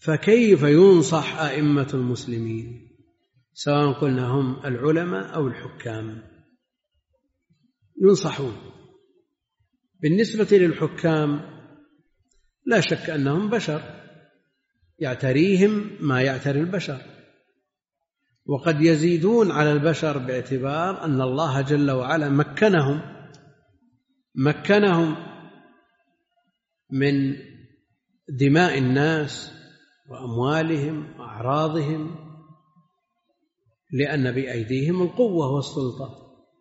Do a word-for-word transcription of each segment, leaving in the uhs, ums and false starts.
فكيف ينصح أئمة المسلمين سواء قلنا هم العلماء أو الحكام؟ ينصحون. بالنسبة للحكام لا شك أنهم بشر يعتريهم ما يعتري البشر، وقد يزيدون على البشر باعتبار أن الله جل وعلا مكنهم مكنهم من دماء الناس وأموالهم وأعراضهم، لأن بأيديهم القوة والسلطة.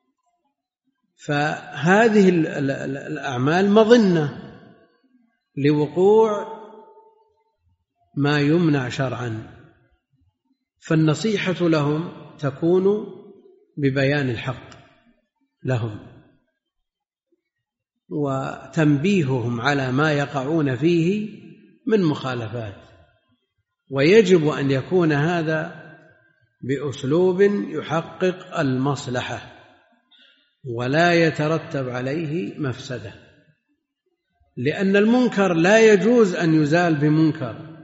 فهذه الأعمال مظنة لوقوع ما يمنع شرعا، فالنصيحة لهم تكون ببيان الحق لهم وتنبيههم على ما يقعون فيه من مخالفات، ويجب أن يكون هذا بأسلوب يحقق المصلحة ولا يترتب عليه مفسدة، لأن المنكر لا يجوز أن يزال بمنكر،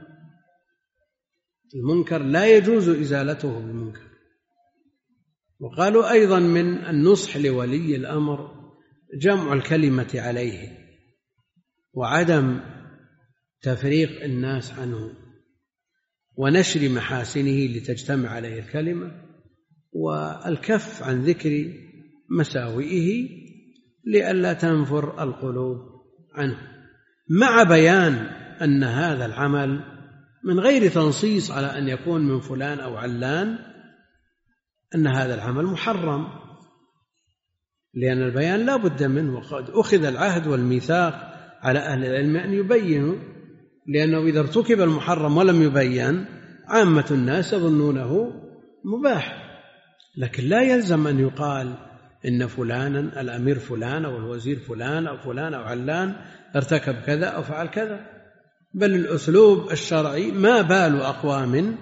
المنكر لا يجوز إزالته بمنكر. وقالوا أيضا من النصح لولي الأمر جمع الكلمة عليه وعدم تفريق الناس عنه ونشر محاسنه لتجتمع عليه الكلمة، والكف عن ذكر مساوئه لئلا تنفر القلوب عنه، مع بيان أن هذا العمل من غير تنصيص على أن يكون من فلان أو علان، أن هذا العمل محرم، لأن البيان لا بد منه، وقد أخذ العهد والميثاق على أهل العلم أن يبينوا، لأنه إذا ارتكب المحرم ولم يبين عامة الناس يظنونه مباح. لكن لا يلزم أن يقال إن فلانا الأمير فلان أو الوزير فلان أو فلان أو علان ارتكب كذا أو فعل كذا، بل الأسلوب الشرعي ما بال أقوام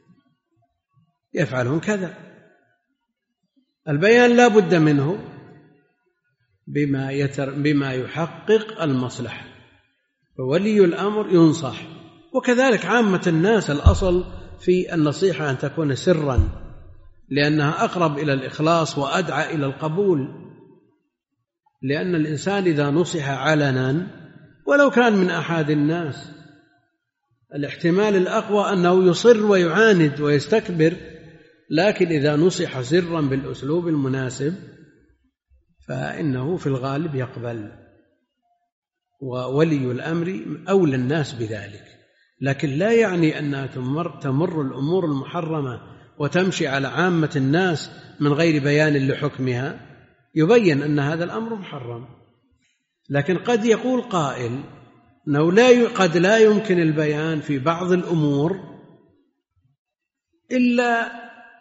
يفعلون كذا. البيان لا بد منه بما, يتر بما يحقق المصلحة، فولي الأمر ينصح، وكذلك عامة الناس. الأصل في النصيحة أن تكون سرا، لأنها أقرب إلى الإخلاص وأدعى إلى القبول، لأن الإنسان إذا نصح علنا ولو كان من أحد الناس الاحتمال الأقوى أنه يصر ويعاند ويستكبر، لكن إذا نصح سرا بالأسلوب المناسب فإنه في الغالب يقبل، وولي الأمر أولى الناس بذلك. لكن لا يعني أنها تمر, تمر الأمور المحرمة وتمشي على عامة الناس من غير بيان لحكمها، يبين أن هذا الأمر محرم. لكن قد يقول قائل أنه لا قد لا يمكن البيان في بعض الأمور إلا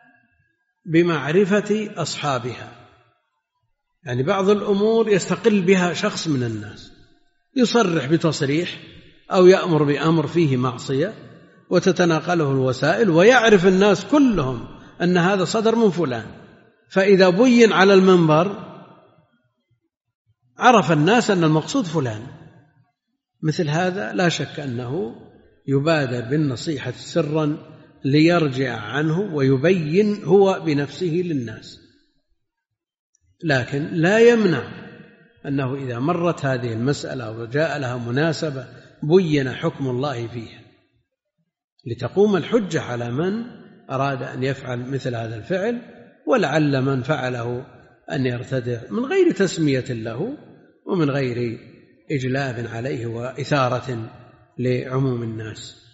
بمعرفة أصحابها، يعني بعض الأمور يستقل بها شخص من الناس، يصرح بتصريح أو يأمر بأمر فيه معصية وتتناقله الوسائل، ويعرف الناس كلهم أن هذا صدر من فلان، فإذا بين على المنبر عرف الناس أن المقصود فلان. مثل هذا لا شك أنه يبادر بالنصيحة سرا ليرجع عنه ويبين هو بنفسه للناس، لكن لا يمنع أنه إذا مرت هذه المسألة وجاء لها مناسبة بين حكم الله فيها لتقوم الحجة على من أراد أن يفعل مثل هذا الفعل، ولعل من فعله أن يرتدع من غير تسمية له ومن غير إجلاب عليه وإثارة لعموم الناس.